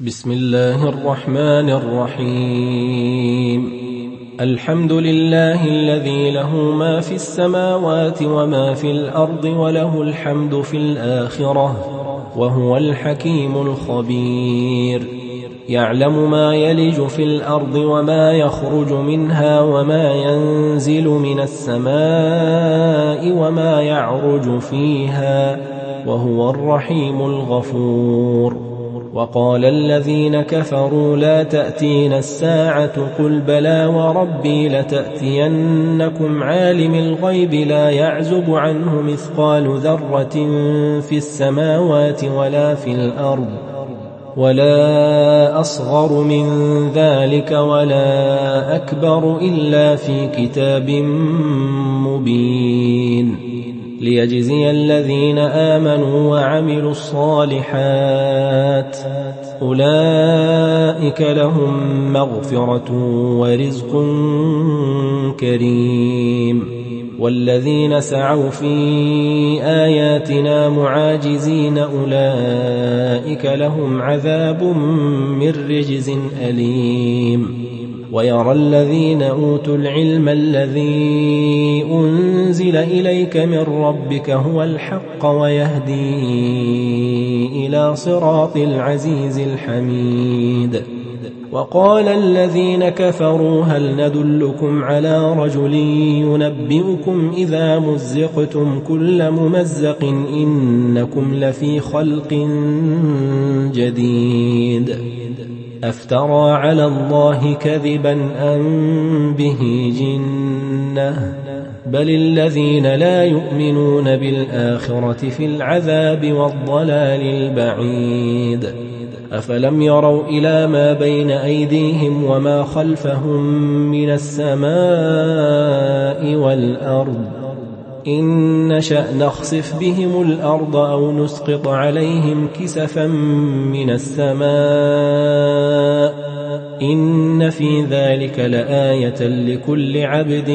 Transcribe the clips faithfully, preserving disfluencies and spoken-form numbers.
بسم الله الرحمن الرحيم. الحمد لله الذي له ما في السماوات وما في الأرض وله الحمد في الآخرة وهو الحكيم الخبير. يعلم ما يلج في الأرض وما يخرج منها وما ينزل من السماء وما يعرج فيها وهو الرحيم الغفور. وقال الذين كفروا لا تأتينا الساعة قل بلى وربي لتأتينكم عالم الغيب لا يعزب عنه مثقال ذرة في السماوات ولا في الأرض ولا أصغر من ذلك ولا أكبر إلا في كتاب مبين ليجزي الذين آمنوا وعملوا الصالحات أولئك لهم مغفرة ورزق كريم. والذين سعوا في آياتنا معاجزين أولئك لهم عذاب من رجز أليم. ويرى الذين أوتوا العلم الذي أنزل إليك من ربك هو الحق ويهدي إلى صراط العزيز الحميد. وقال الذين كفروا هل ندلكم على رجل ينبئكم إذا مزقتم كل ممزق إنكم لفي خلق جديد أفترى على الله كذبا أم به جنة بل الذين لا يؤمنون بالآخرة في العذاب والضلال البعيد. أفلم يروا إلى ما بين أيديهم وما خلفهم من السماء والأرض إن نشأ نخسف بهم الأرض أو نسقط عليهم كسفا من السماء إن في ذلك لآية لكل عبد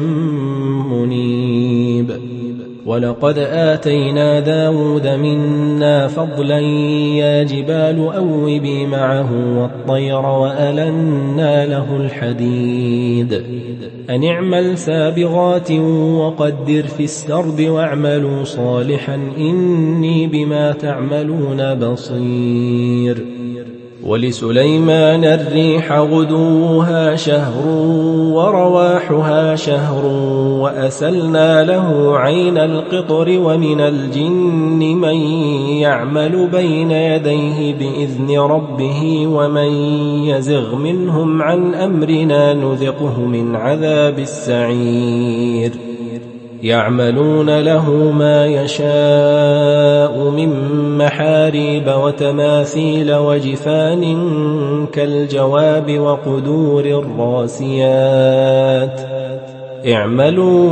منيب. ولقد آتينا داود منا فضلا يا جبال أوبي معه والطير وألنا له الحديد أن اعمل سابغات وقدر في السرد واعملوا صالحا إني بما تعملون بصير. ولسليمان الريح غدوها شهر ورواحها شهر وأسلنا له عين القطر ومن الجن من يعمل بين يديه بإذن ربه ومن يزغ منهم عن أمرنا نذقه من عذاب السعير. يعملون له ما يشاء من محاريب وتماثيل وجفان كالجواب وقدور الراسيات اعملوا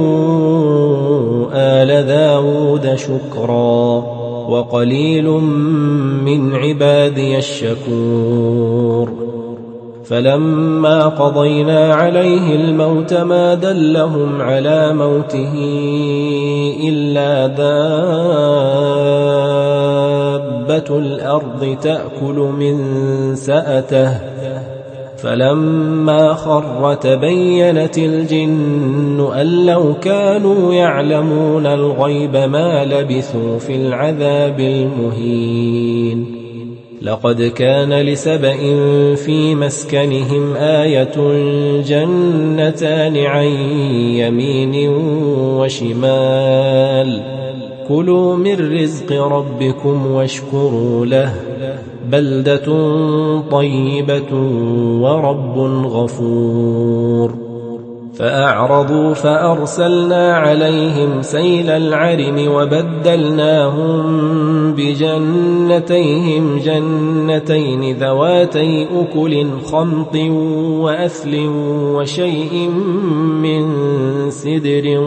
آل داود شكرا وقليل من عبادي الشكور. فلما قضينا عليه الموت ما دلهم على موته إلا دابة الأرض تأكل من سأته فلما خر تبينت الجن أن لو كانوا يعلمون الغيب ما لبثوا في العذاب المهين. لقد كان لسبإ في مسكنهم آية جنتان عن يمين وشمال كلوا من رزق ربكم واشكروا له بلدة طيبة ورب غفور. فأعرضوا فأرسلنا عليهم سيل العرم وبدلناهم بجنتيهم جنتين ذواتي أكل خمط وأثل وشيء من سدر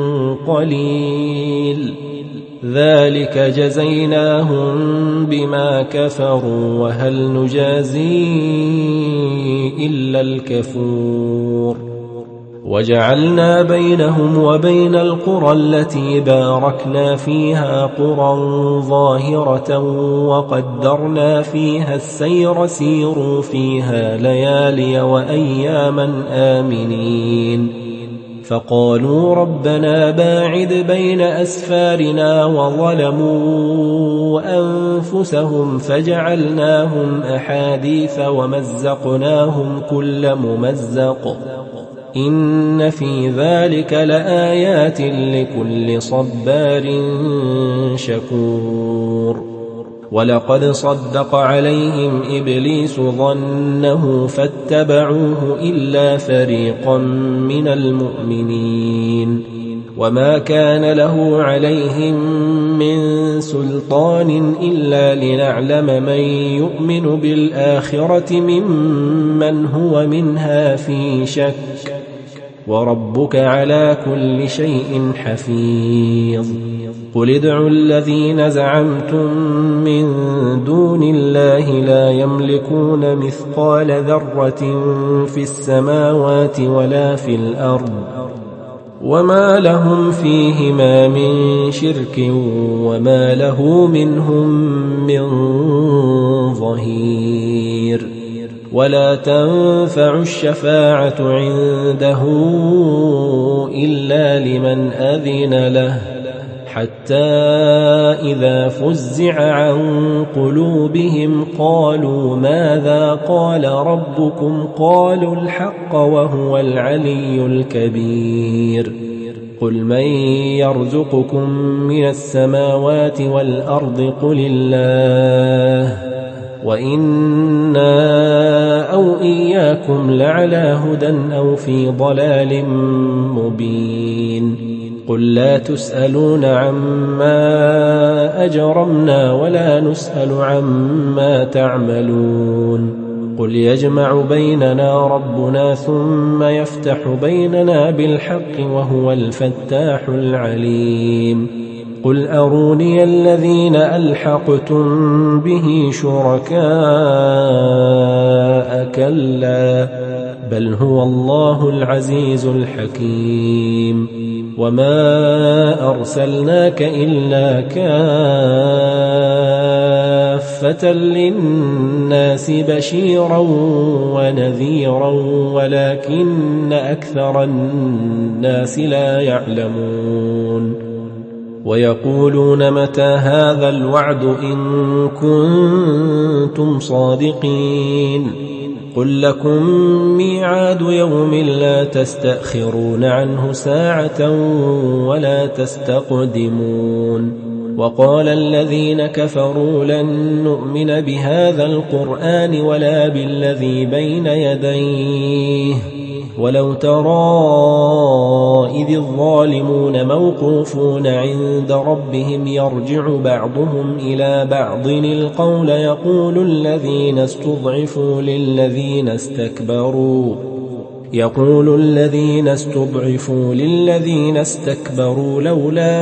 قليل ذلك جزيناهم بما كفروا وهل نجازي إلا الكفور. وجعلنا بينهم وبين القرى التي باركنا فيها قرى ظاهرة وقدرنا فيها السير سيروا فيها ليالي وأياما آمنين فقالوا ربنا باعد بين أسفارنا وظلموا أنفسهم فجعلناهم أحاديث ومزقناهم كل ممزق إن في ذلك لآيات لكل صبار شكور ولقد صدق عليهم إبليس ظنه فاتبعوه إلا فريقا من المؤمنين وما كان له عليهم من سلطان إلا لنعلم من يؤمن بالآخرة ممن هو منها في شك وربك على كل شيء حفيظ قل ادعوا الذين زعمتم من دون الله لا يملكون مثقال ذرة في السماوات ولا في الأرض وما لهم فيهما من شرك وما له منهم من ظهير ولا تنفع الشفاعة عنده إلا لمن أذن له حتى إذا فزع عن قلوبهم قالوا ماذا قال ربكم قالوا الحق وهو العلي الكبير قل من يرزقكم من السماوات والأرض قل الله وإنا أو إياكم لعلى هدى أو في ضلال مبين قل لا تسألون عما أجرمنا ولا نسأل عما تعملون قل يجمع بيننا ربنا ثم يفتح بيننا بالحق وهو الفتاح العليم قل أروني الذين ألحقتم به شركاء كلا بل هو الله العزيز الحكيم وما أرسلناك إلا كافة للناس بشيرا ونذيرا ولكن أكثر الناس لا يعلمون ويقولون متى هذا الوعد إن كنتم صادقين قل لكم ميعاد يوم لا تستأخرون عنه ساعة ولا تستقدمون وقال الذين كفروا لن نؤمن بهذا القرآن ولا بالذي بين يديه ولو ترى إذ الظالمون موقوفون عند ربهم يرجع بعضهم إلى بعض القول يقول الذين استضعفوا للذين استكبروا يقول الذين استضعفوا للذين استكبروا لولا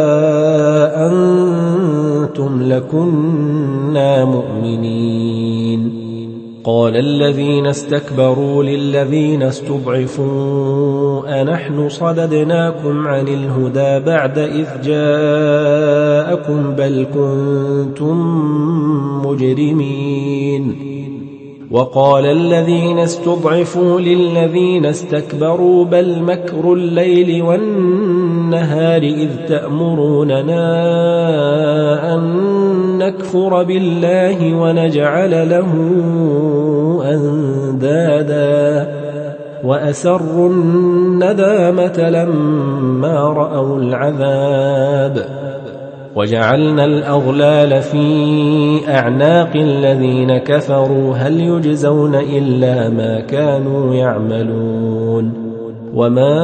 أنتم لكنا مؤمنين قال الذين استكبروا للذين استضعفوا أنحن صددناكم عن الهدى بعد إذ جاءكم بل كنتم مجرمين وقال الذين استضعفوا للذين استكبروا بل مكر الليل والنهار إذ تأمروننا أن نكفر بالله ونجعل له أندادا وأسروا الندامة لما رأوا العذاب وجعلنا الأغلال في أعناق الذين كفروا هل يجزون إلا ما كانوا يعملون وما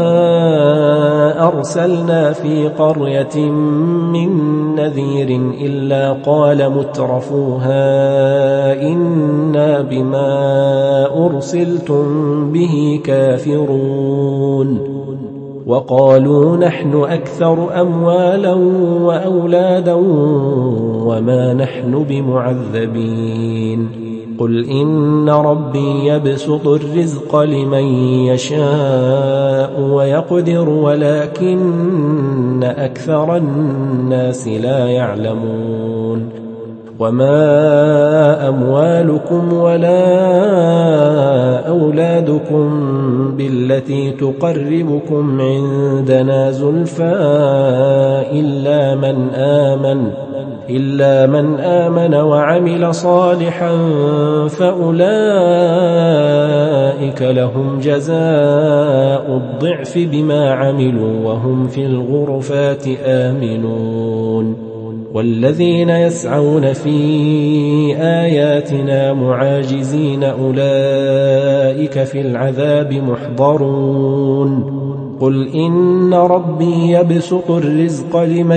أرسلنا في قرية من نذير إلا قال مترفوها إنا بما أرسلتم به كافرون وقالوا نحن أكثر أموالا وأولادا وما نحن بمعذبين قل إن ربي يبسط الرزق لمن يشاء ويقدر ولكن أكثر الناس لا يعلمون وما أموالكم ولا أولادكم بالتي تقربكم عندنا زلفى إلا من آمن إلا من آمن وعمل صالحا فأولئك لهم جزاء الضعف بما عملوا وهم في الغرفات آمنون والذين يسعون في آياتنا معاجزين أولئك في العذاب محضرون قل إن ربي يبسط الرزق لمن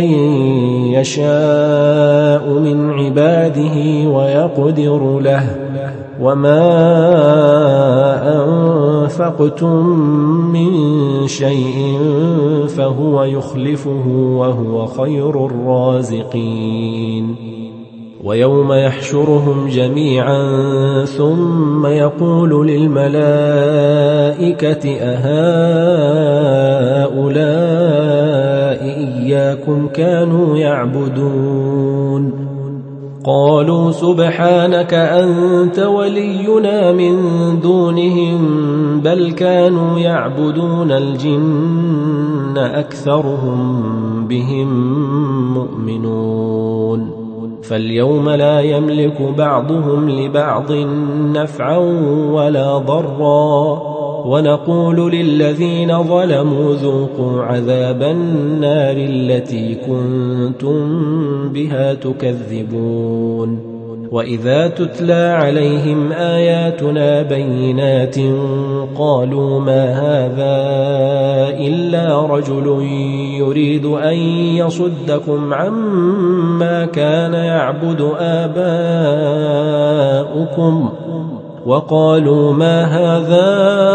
يشاء من عباده ويقدر له وما أنفقتم من شيء فهو يخلفه وهو خير الرازقين ويوم يحشرهم جميعا ثم يقول للملائكة أهؤلاء إياكم كانوا يعبدون قالوا سبحانك أنت ولينا من دونهم بل كانوا يعبدون الجن أكثرهم بهم مؤمنون فاليوم لا يملك بعضهم لبعض نفعا ولا ضرا ونقول للذين ظلموا ذوقوا عذاب النار التي كنتم بها تكذبون وإذا تتلى عليهم آياتنا بينات قالوا ما هذا إلا رجل يريد أن يصدكم عما كان يعبد آباؤكم وقالوا ما هذا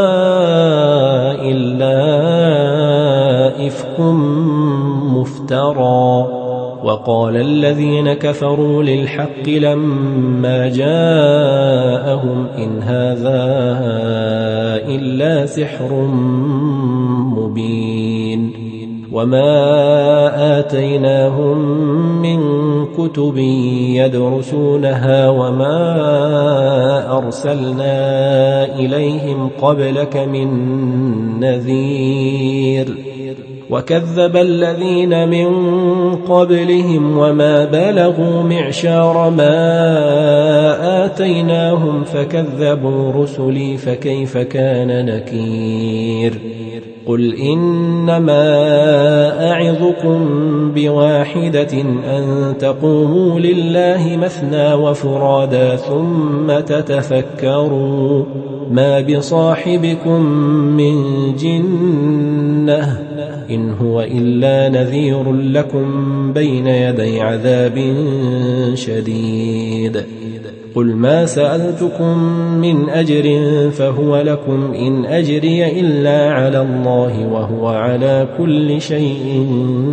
إلا إفك مفترى وقال الذين كفروا للحق لما جاءهم إن هذا إلا سحر مبين وما آتيناهم من كتب يدرسونها وما أرسلنا إليهم قبلك من نذير وكذب الذين من قبلهم وما بلغوا معشار ما آتيناهم فكذبوا رسلي فكيف كان نكير قل إنما أعظكم بواحدة أن تقوموا لله مثنى وفرادا ثم تتفكروا ما بصاحبكم من جنة إن هو إلا نذير لكم بين يدي عذاب شديد قل ما سألتكم من أجر فهو لكم إن أجري إلا على الله وهو على كل شيء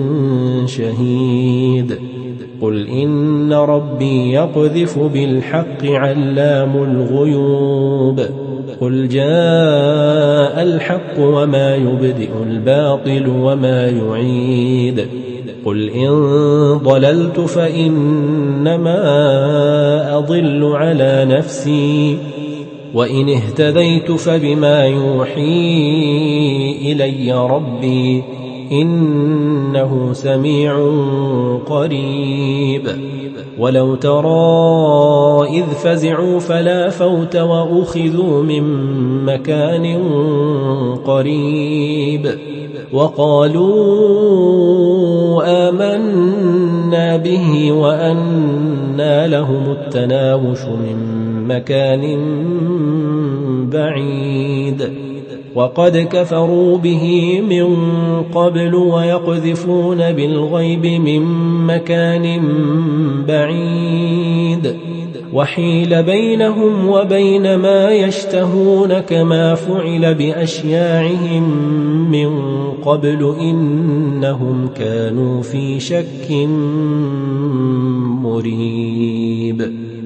شهيد قل إن ربي يقذف بالحق علام الغيوب قل جاء الحق وما يبدئ الباطل وما يعيد قل إن ضللت فإنما أضل على نفسي وإن اهتديت فبما يوحي إلي ربي إنه سميع قريب ولو ترى إذ فزعوا فلا فوت وأخذوا من مكان قريب وقالوا آمنا به وأنى لهم التناوش من مكان بعيد وقد كفروا به من قبل ويقذفون بالغيب من مكان بعيد وحيل بينهم وبين ما يشتهون كما فعل بأشياعهم من قبل إنهم كانوا في شك مريب